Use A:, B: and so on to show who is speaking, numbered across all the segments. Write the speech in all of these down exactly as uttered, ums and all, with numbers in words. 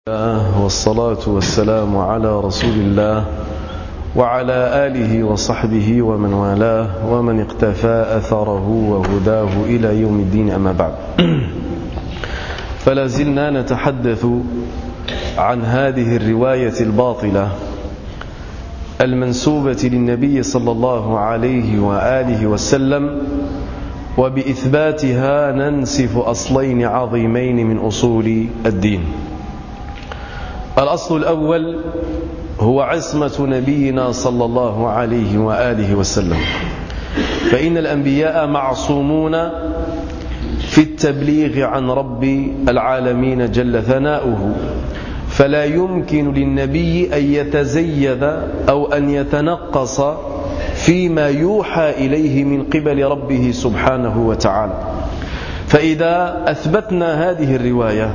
A: والصلاة والسلام على رسول الله وعلى آله وصحبه ومن والاه ومن اقتفى أثره وهداه إلى يوم الدين، أما بعد. فلا زلنا نتحدث عن هذه الرواية الباطلة المنسوبة للنبي صلى الله عليه وآله وسلم، وبإثباتها ننسف أصلين عظيمين من أصول الدين. الأصل الأول هو عصمة نبينا صلى الله عليه وآله وسلم، فإن الأنبياء معصومون في التبليغ عن رب العالمين جل ثناؤه، فلا يمكن للنبي أن يتزيد أو أن يتنقص فيما يوحى إليه من قبل ربه سبحانه وتعالى. فإذا أثبتنا هذه الرواية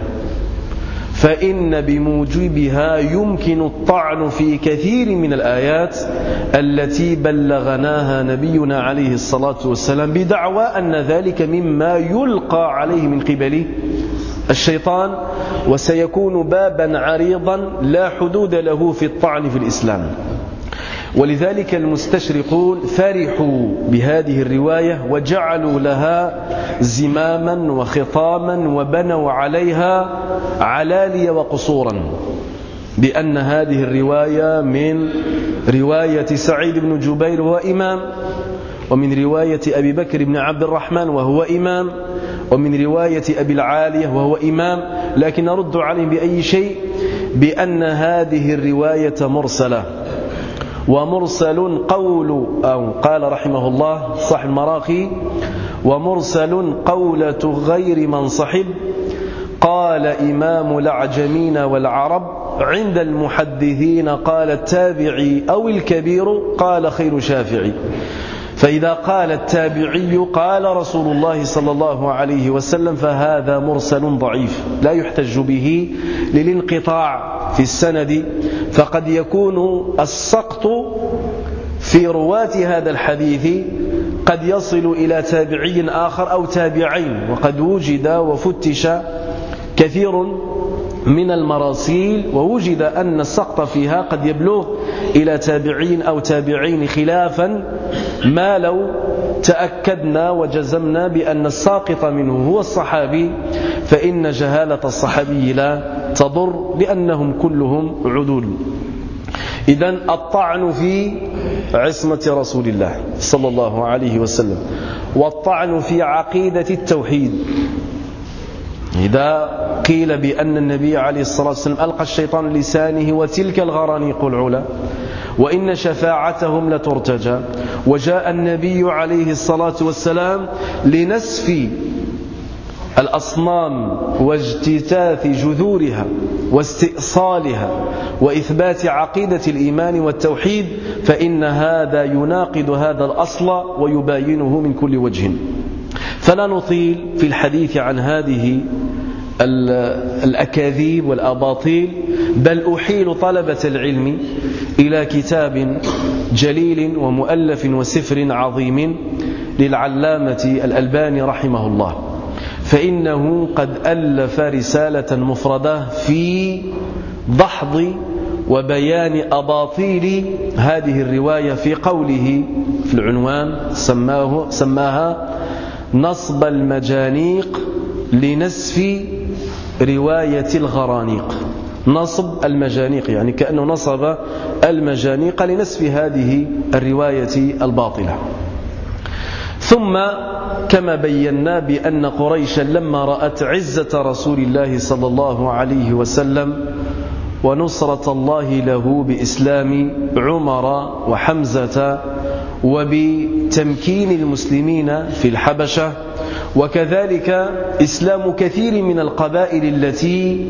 A: فإن بموجبها يمكن الطعن في كثير من الآيات التي بلغناها نبينا عليه الصلاة والسلام، بدعوى أن ذلك مما يلقى عليه من قبل الشيطان، وسيكون بابا عريضا لا حدود له في الطعن في الإسلام. ولذلك المستشرقون فرحوا بهذه الرواية وجعلوا لها زماما وخطاما وبنوا عليها علالي وقصورا، بأن هذه الرواية من رواية سعيد بن جبير وهو إمام، ومن رواية أبي بكر بن عبد الرحمن وهو إمام، ومن رواية أبي العالية وهو إمام. لكن نرد عليهم بأي شيء؟ بأن هذه الرواية مرسلة، ومرسل قول، أو قال رحمه الله صاحب المراقي: ومرسل قولة غير من صحب، قال إمام الأعجمين والعرب، عند المحدثين قال التابعي أو الكبير، قال خير شافعي. فإذا قال التابعي قال رسول الله صلى الله عليه وسلم فهذا مرسل ضعيف لا يحتج به للانقطاع في السند، فقد يكون السقط في رواة هذا الحديث قد يصل إلى تابعي آخر أو تابعين، وقد وجد وفتش كثير من المراسيل ووجد أن السقط فيها قد يبلغ إلى تابعين أو تابعين، خلافا ما لو تأكدنا وجزمنا بأن الساقط منه هو الصحابي، فإن جهالة الصحابي لا تضر لأنهم كلهم عدول. إذن الطعن في عصمة رسول الله صلى الله عليه وسلم، والطعن في عقيدة التوحيد. إذا قيل بأن النبي عليه الصلاة والسلام ألقى الشيطان لسانه وتلك الغرانيق العلا وإن شفاعتهم لترتجى، وجاء النبي عليه الصلاة والسلام لنسف الأصنام واجتثاث جذورها واستئصالها وإثبات عقيدة الإيمان والتوحيد، فإن هذا يناقض هذا الأصل ويباينه من كل وجه. فلا نطيل في الحديث عن هذه الأكاذيب والأباطيل، بل أحيل طلبة العلم إلى كتاب جليل ومؤلف وسفر عظيم للعلامة الألباني رحمه الله، فإنه قد ألف رسالة مفردة في دحض وبيان أباطيل هذه الرواية، في قوله في العنوان سماه سماها نصب المجانيق لنسف رواية الغرانيق. نصب المجانيق يعني كأنه نصب المجانيق لنسف هذه الرواية الباطلة. ثم كما بينا بأن قريشا لما رأت عزة رسول الله صلى الله عليه وسلم ونصرة الله له بإسلام عمر وحمزة وبتمكين المسلمين في الحبشة، وكذلك إسلام كثير من القبائل التي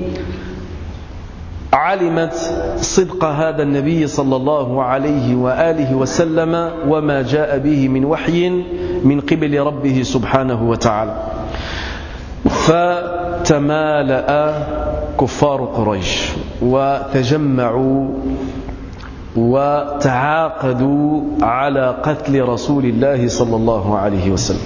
A: علمت صدق هذا النبي صلى الله عليه وآله وسلم وما جاء به من وحي من قبل ربه سبحانه وتعالى، فتمالأ كفار قريش وتجمعوا وتعاقدوا على قتل رسول الله صلى الله عليه وسلم،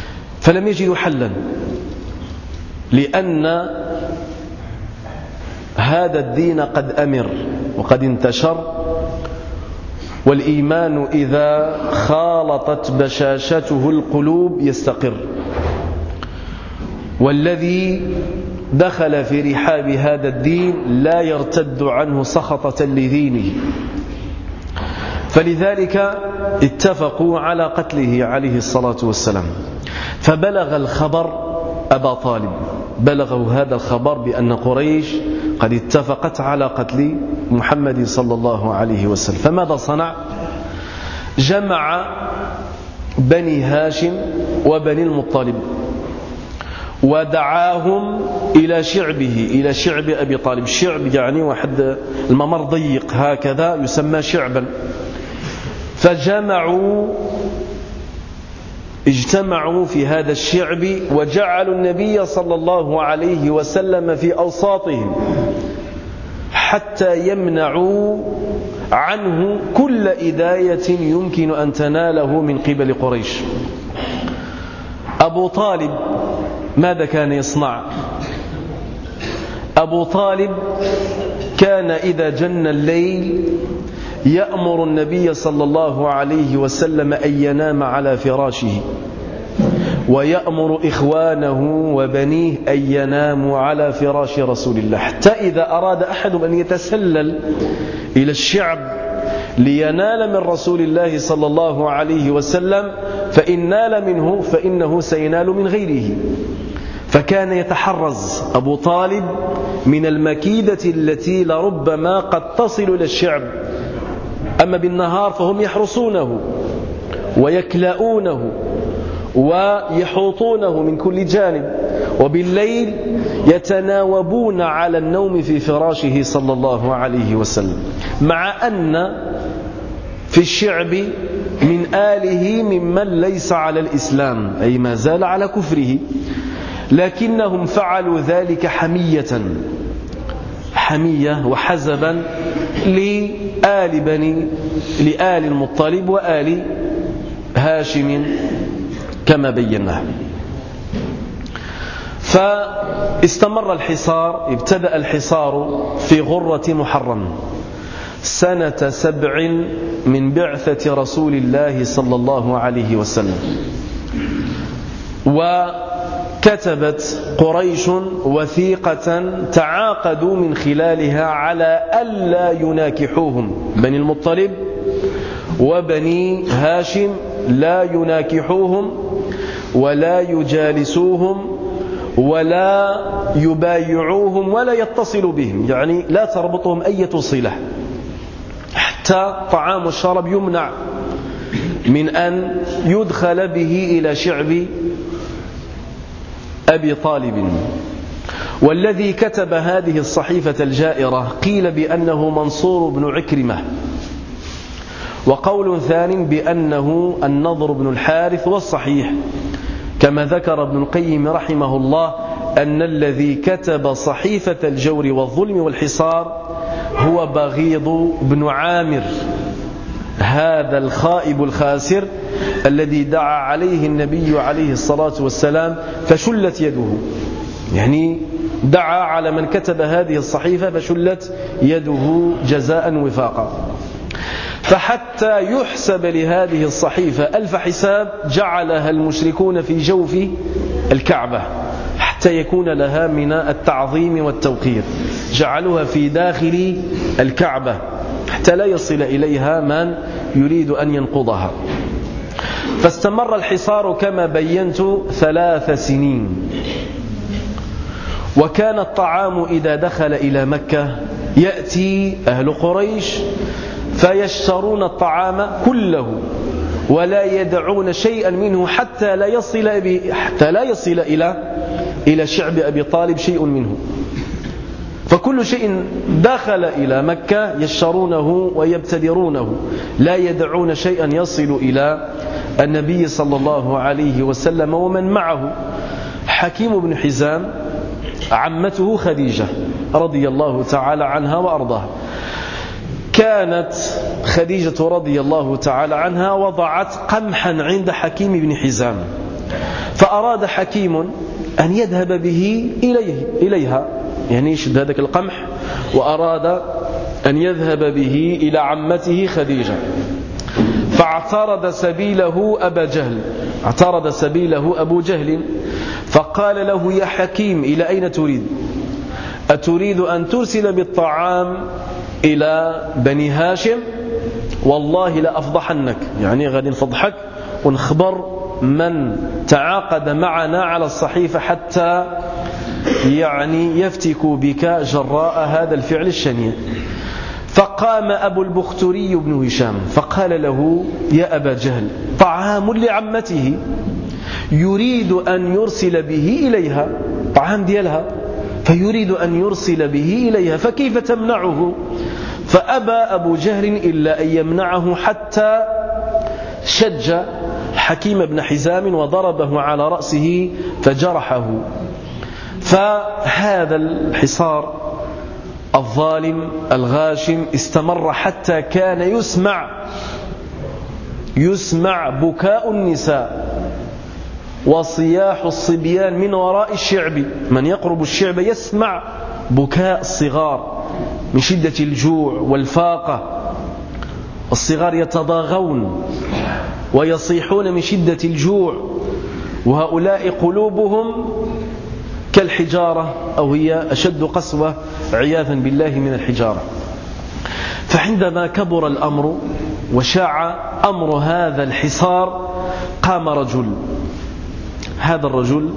A: فلم يجدوا حلا، لأن هذا الدين قد أمر وقد انتشر، والإيمان إذا خالطت بشاشته القلوب يستقر، والذي دخل في رحاب هذا الدين لا يرتد عنه سخطة لدينه. فلذلك اتفقوا على قتله عليه الصلاة والسلام. فبلغ الخبر أبا طالب، بلغه هذا الخبر بأن قريش قد اتفقت على قتل محمد صلى الله عليه وسلم. فماذا صنع؟ جمع بني هاشم وبني المطلب ودعاهم إلى شعبه، إلى شعب أبي طالب. شعب يعني واحد الممر ضيق هكذا يسمى شعبا. فجمعوا اجتمعوا في هذا الشعب وجعلوا النبي صلى الله عليه وسلم في أوساطهم حتى يمنعوا عنه كل إداية يمكن أن تناله من قبل قريش. أبو طالب ماذا كان يصنع؟ أبو طالب كان إذا جن الليل يأمر النبي صلى الله عليه وسلم أن ينام على فراشه، ويأمر إخوانه وبنيه أن يناموا على فراش رسول الله، حتى إذا أراد أحد أن يتسلل إلى الشعب لينال من رسول الله صلى الله عليه وسلم فإن نال منه فإنه سينال من غيره. فكان يتحرز أبو طالب من المكيدة التي لربما قد تصل إلى الشعب. أما بالنهار فهم يحرسونه ويكلؤونه ويحوطونه من كل جانب، وبالليل يتناوبون على النوم في فراشه صلى الله عليه وسلم، مع أن في الشعب من آله ممن ليس على الإسلام، أي ما زال على كفره، لكنهم فعلوا ذلك حمية حمية وحزبا لآل بني لآل المطلب وآل هاشم كما بيناه. فاستمر الحصار، ابتدأ الحصار في غرة محرم سنة سبع من بعثة رسول الله صلى الله عليه وسلم. وكتبت قريش وثيقة تعاقدوا من خلالها على ألا يناكحوهم، بني المطلب وبني هاشم لا يناكحوهم ولا يجالسوهم ولا يبايعوهم ولا يتصلوا بهم، يعني لا تربطهم أي صلة، حتى طعام والشراب يمنع من أن يدخل به إلى شعب أبي طالب. والذي كتب هذه الصحيفة الجائرة قيل بأنه منصور بن عكرمة، وقول ثاني بأنه النضر بن الحارث، والصحيح كما ذكر ابن القيم رحمه الله أن الذي كتب صحيفة الجور والظلم والحصار هو بغيض بن عامر، هذا الخائب الخاسر الذي دعا عليه النبي عليه الصلاة والسلام فشلت يده، يعني دعا على من كتب هذه الصحيفة فشلت يده جزاء وفاقا. فحتى يحسب لهذه الصحيفة ألف حساب جعلها المشركون في جوف الكعبة حتى يكون لها من التعظيم والتوقير، جعلوها في داخل الكعبة حتى لا يصل إليها من يريد أن ينقضها. فاستمر الحصار كما بينت ثلاث سنين. وكان الطعام إذا دخل إلى مكة يأتي أهل قريش فيشترون الطعام كله ولا يدعون شيئا منه حتى لا يصل حتى لا يصل إلى إلى شعب أبي طالب شيء منه. فكل شيء دخل إلى مكة يشترونه ويبتدرونه، لا يدعون شيئا يصل إلى النبي صلى الله عليه وسلم ومن معه. حكيم بن حزام عمته خديجة رضي الله تعالى عنها وأرضاها، كانت خديجة رضي الله تعالى عنها وضعت قمحا عند حكيم بن حزام، فأراد حكيم أن يذهب به إليه إليها، يعني يشد هذاك القمح وأراد أن يذهب به إلى عمته خديجة، فاعترض سبيله أبا جهل اعترض سبيله أبو جهل فقال له: يا حكيم، إلى أين تريد؟ أتريد أن ترسل بالطعام إلى بني هاشم؟ والله لا أفضحنك، يعني غادي نفضحك ونخبر من تعاقد معنا على الصحيفة حتى يعني يفتكوا بك جراء هذا الفعل الشنيع. فقام أبو البختري بن هشام فقال له: يا أبا جهل، طعام لعمته يريد أن يرسل به إليها، طعام ديالها فيريد أن يرسل به إليها، فكيف تمنعه؟ فأبى أبو جهل إلا أن يمنعه حتى شج حكيم بن حزام وضربه على رأسه فجرحه. فهذا الحصار الظالم الغاشم استمر حتى كان يسمع يسمع بكاء النساء وصياح الصبيان من وراء الشعب. من يقرب الشعب يسمع بكاء الصغار من شدة الجوع والفاقة، الصغار يتضاغون ويصيحون من شدة الجوع، وهؤلاء قلوبهم كالحجارة أو هي أشد قسوة عياذا بالله من الحجارة. فعندما كبر الأمر وشاع أمر هذا الحصار قام رجل، هذا الرجل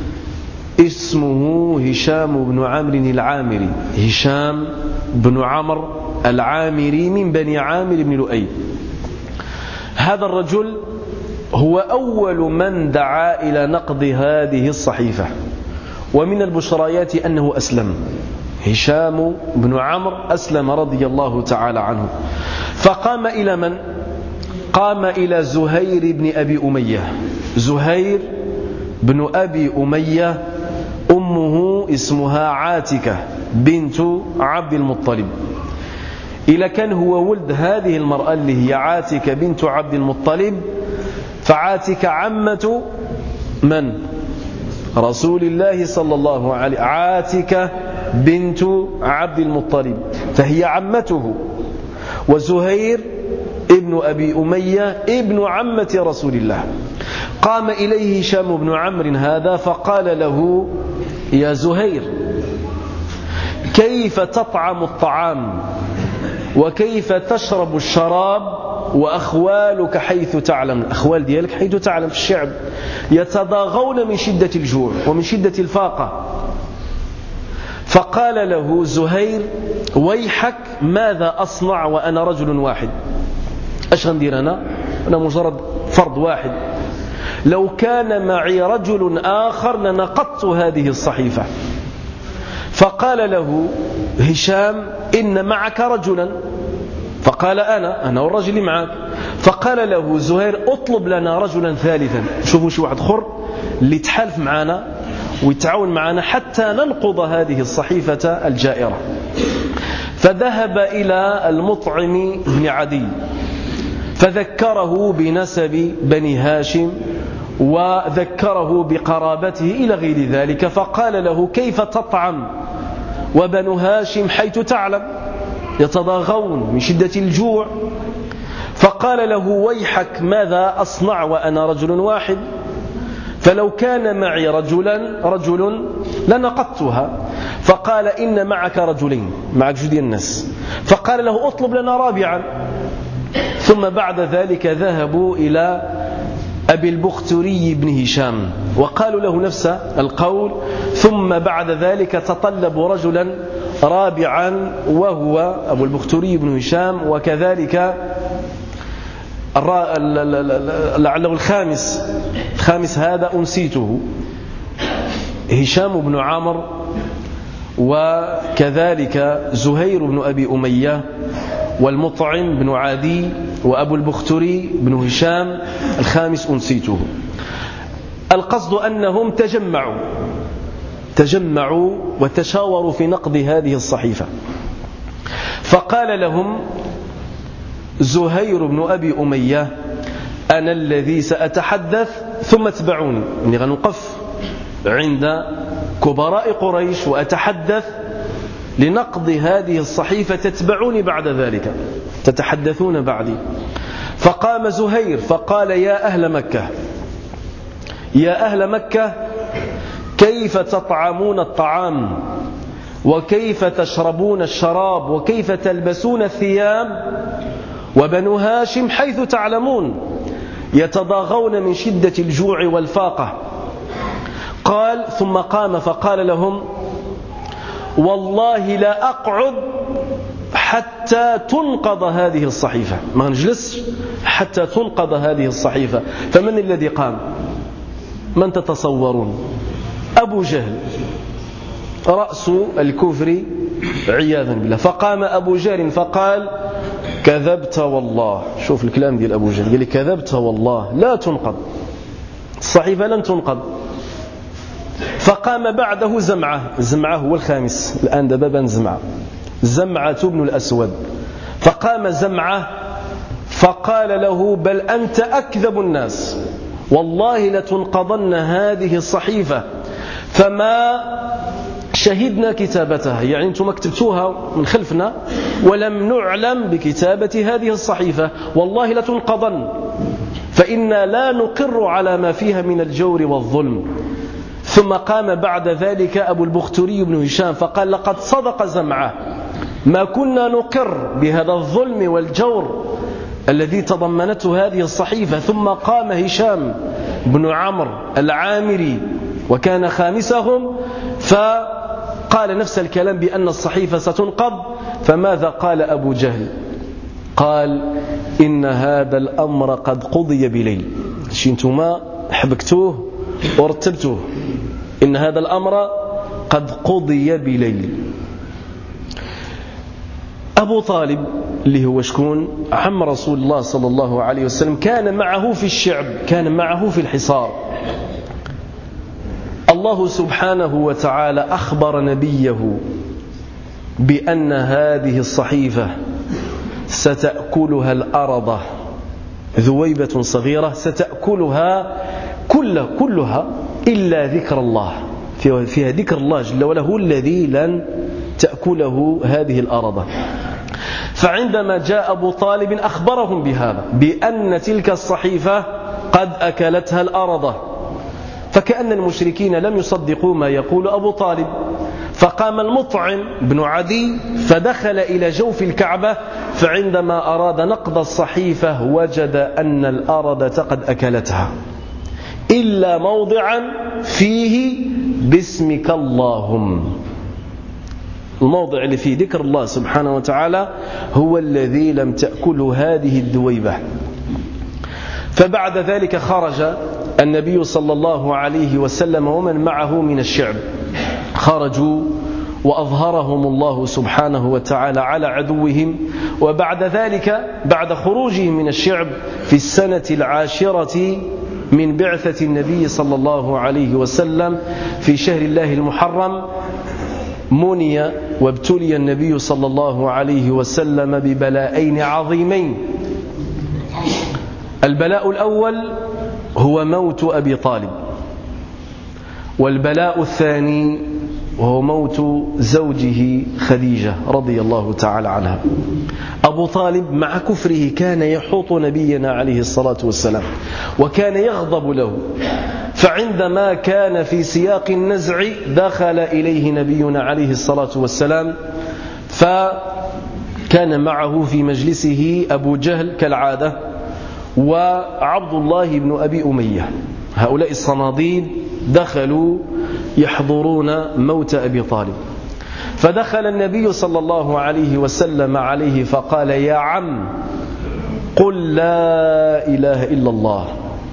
A: اسمه هشام بن عمرو العامري، هشام بن عمرو العامري من بني عامر بن لؤي. هذا الرجل هو أول من دعا إلى نقض هذه الصحيفة، ومن البشريات أنه أسلم. هشام بن عمرو أسلم رضي الله تعالى عنه، فقام إلى من؟ قام إلى زهير بن أبي أمية. زهير بن أبي أمية أمه اسمها عاتكة بنت عبد المطلب. إذا كان هو ولد هذه المرأة اللي هي عاتكة بنت عبد المطلب، فعاتكة عمة من؟ رسول الله صلى الله عليه وسلم. عاتكة بنت عبد المطلب فهي عمته، وزهير ابن أبي أمية ابن عمة رسول الله. قام إليه هشام بن عمرو هذا فقال له: يا زهير، كيف تطعم الطعام وكيف تشرب الشراب وأخوالك حيث تعلم؟ الأخوال ديالك حيث تعلم في الشعب يتضاغون من شدة الجوع ومن شدة الفاقة. فقال له زهير: ويحك، ماذا أصنع وأنا رجل واحد؟ أش غندير أنا؟ أنا مجرد فرد واحد، لو كان معي رجل آخر لنقضت هذه الصحيفة. فقال له هشام: إن معك رجلا. فقال: أنا أنا والرجل معك. فقال له زهير: أطلب لنا رجلا ثالثا، شوفوا شي واحد خر اللي تحالف معنا ويتعاون معنا حتى ننقض هذه الصحيفة الجائرة. فذهب إلى المطعم بن عدي فذكره بنسب بني هاشم وذكره بقرابته إلى غير ذلك، فقال له: كيف تطعم وبنو هاشم حيث تعلم يتضاغون من شدة الجوع؟ فقال له: ويحك، ماذا أصنع وأنا رجل واحد؟ فلو كان معي رجلا رجل لنقضتها. فقال: إن معك رجلين، معك جدي الناس. فقال له: أطلب لنا رابعا. ثم بعد ذلك ذهبوا إلى أبي البختري بن هشام وقالوا له نفس القول، ثم بعد ذلك تطلبوا رجلا رابعا وهو أبو البختري بن هشام، وكذلك لعله الخامس الخامس هذا أنسيته، هشام بن عمرو وكذلك زهير بن أبي أمية والمطعم بن عدي وأبو البختري بن هشام، الخامس أنسيته. القصد أنهم تجمعوا تجمعوا وتشاوروا في نقض هذه الصحيفة. فقال لهم زهير بن أبي أمية: أنا الذي سأتحدث ثم اتبعوني، إني غنوقف عند كبراء قريش وأتحدث لنقض هذه الصحيفة تتبعوني بعد ذلك، تتحدثون بعدي. فقام زهير فقال يا أهل مكة يا أهل مكة كيف تطعمون الطعام وكيف تشربون الشراب وكيف تلبسون الثياب وبنو هاشم حيث تعلمون يتضاغون من شدة الجوع والفاقة. قال ثم قام فقال لهم والله لا أقعد حتى تنقض هذه الصحيفة، ما نجلس حتى تنقض هذه الصحيفة. فمن الذي قام؟ من تتصورون؟ أبو جهل رأس الكفر عياذا بالله. فقام أبو جهل فقال كذبت والله. شوف الكلام ديال أبو جهل، قال لي كذبت والله لا تنقض الصحيفة، لن تنقض. فقام بعده زمعة، زمعة هو الخامس الآن دبابا زمعة، زمعة بن الأسود. فقام زمعة فقال له بل أنت أكذب الناس، والله لتنقضن هذه الصحيفة فما شهدنا كتابتها، يعني أنتم كتبتوها من خلفنا ولم نعلم بكتابة هذه الصحيفة، والله لتنقضن فإنا لا نقر على ما فيها من الجور والظلم. ثم قام بعد ذلك أبو البختري بن هشام فقال لقد صدق زمعة، ما كنا نقر بهذا الظلم والجور الذي تضمنته هذه الصحيفة. ثم قام هشام بن عمرو العامري وكان خامسهم فقال نفس الكلام بأن الصحيفة ستنقض. فماذا قال أبو جهل؟ قال إن هذا الأمر قد قضي بليل، شنتما حبكتوه ورتبتوه، إن هذا الأمر قد قضي بليل. أبو طالب اللي هو شكون؟ عم رسول الله صلى الله عليه وسلم، كان معه في الشعب، كان معه في الحصار. الله سبحانه وتعالى أخبر نبيه بأن هذه الصحيفة ستأكلها الأرض، ذويبة صغيرة ستأكلها كل كلها إلا ذكر الله، فيها ذكر الله جل وعلا هو الذي لن تأكله هذه الأرض. فعندما جاء أبو طالب أخبرهم بهذا، بأن تلك الصحيفة قد أكلتها الأرض، فكأن المشركين لم يصدقوا ما يقول أبو طالب. فقام المطعم بن عدي فدخل إلى جوف الكعبة، فعندما أراد نقض الصحيفة وجد أن الأرض قد أكلتها إلا موضعا فيه باسمك اللهم، الموضع اللي فيه ذكر الله سبحانه وتعالى هو الذي لم تأكله هذه الذويبة. فبعد ذلك خرج النبي صلى الله عليه وسلم ومن معه من الشعب، خرجوا وأظهرهم الله سبحانه وتعالى على عدوهم. وبعد ذلك بعد خروجهم من الشعب في السنة العاشرة من بعثة النبي صلى الله عليه وسلم في شهر الله المحرم مني وابتلي النبي صلى الله عليه وسلم ببلاءين عظيمين. البلاء الأول هو موت أبي طالب، والبلاء الثاني وهو موت زوجه خديجة رضي الله تعالى عنها. أبو طالب مع كفره كان يحوط نبينا عليه الصلاة والسلام وكان يغضب له، فعندما كان في سياق النزع دخل إليه نبينا عليه الصلاة والسلام، فكان معه في مجلسه أبو جهل كالعادة وعبد الله بن أبي أمية، هؤلاء الصناديد دخلوا يحضرون موت أبي طالب. فدخل النبي صلى الله عليه وسلم عليه فقال يا عم قل لا إله إلا الله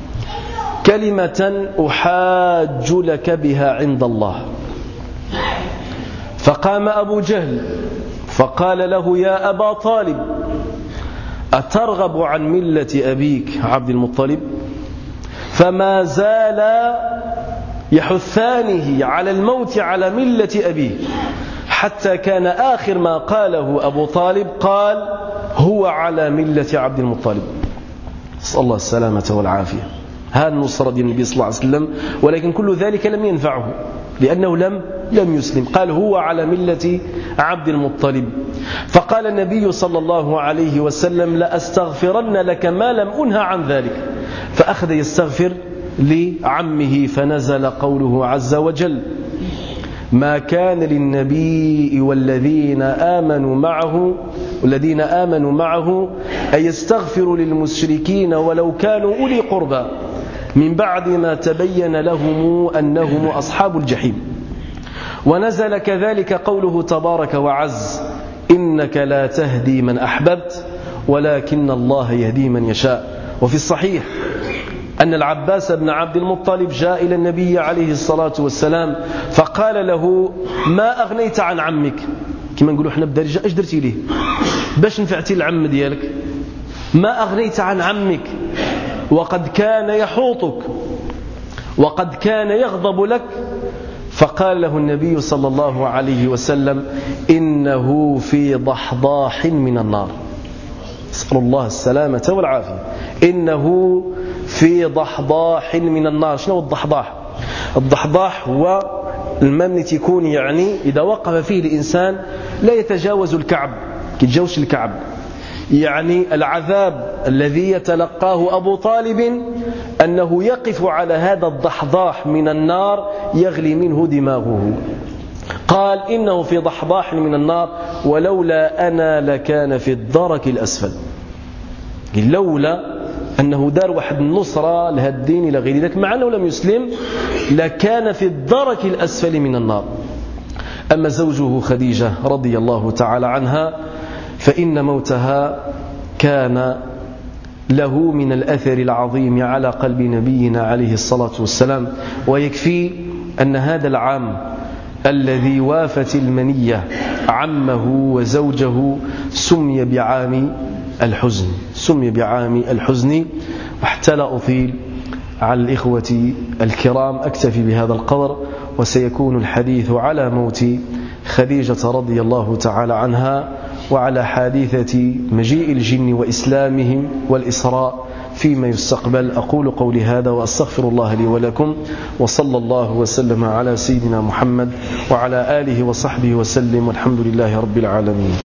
A: كلمة أحاج لك بها عند الله. فقام أبو جهل فقال له يا أبا طالب أترغب عن ملة أبيك عبد المطلب؟ فما زال يحثانه على الموت على ملة أبيه، حتى كان آخر ما قاله أبو طالب قال هو على ملة عبد المطلب. نسأل الله السلامة والعافية. هذا النصرة دين النبي صلى الله عليه وسلم، ولكن كل ذلك لم ينفعه، لأنه لم لم يسلم. قال هو على ملة عبد المطلب. فقال النبي صلى الله عليه وسلم لأستغفرن لك ما لم أنه عن ذلك. فأخذ يستغفر لعمه فنزل قوله عز وجل ما كان للنبي والذين آمنوا معه والذين آمنوا معه أن يستغفروا للمشركين ولو كانوا أولي قربى من بعد ما تبين لهم أنهم أصحاب الجحيم. ونزل كذلك قوله تبارك وعز إنك لا تهدي من أحببت ولكن الله يهدي من يشاء. وفي الصحيح أن العباس بن عبد المطلب جاء إلى النبي عليه الصلاة والسلام فقال له ما أغنيت عن عمك. كما نقولوا احنا بدارجة ايش درتي ليه باش نفعتي العم ديالك؟ ما أغنيت عن عمك وقد كان يحوطك وقد كان يغضب لك. فقال له النبي صلى الله عليه وسلم إنه في ضحضاح من النار. نسأل الله السلامة والعافية. إنه في ضحضاح من النار. شنو الضحضاح؟ الضحضاح هو الماء اللي تكون يعني إذا وقف فيه الإنسان لا يتجاوز الكعب، كيتجاوز الكعب، يعني العذاب الذي يتلقاه أبو طالب أنه يقف على هذا الضحضاح من النار يغلي منه دماغه. قال إنه في ضحضاح من النار ولولا أنا لكان في الدرك الأسفل. لولا أنه دار واحد النصرة لهذا الدين إلى غير ذلك مع أنه لم يسلم لكان في الدرك الأسفل من النار. أما زوجه خديجة رضي الله تعالى عنها فإن موتها كان له من الأثر العظيم على قلب نبينا عليه الصلاة والسلام. ويكفي أن هذا العام الذي وافت المنية عمه وزوجه سمي بعام الحزن سمي بعام الحزن. وحتى لا أطيل على الإخوة الكرام أكتفي بهذا القدر، وسيكون الحديث على موت خديجة رضي الله تعالى عنها وعلى حادثة مجيء الجن وإسلامهم والإسراء فيما يستقبل. أقول قولي هذا وأستغفر الله لي ولكم، وصلى الله وسلم على سيدنا محمد وعلى آله وصحبه وسلم، والحمد لله رب العالمين.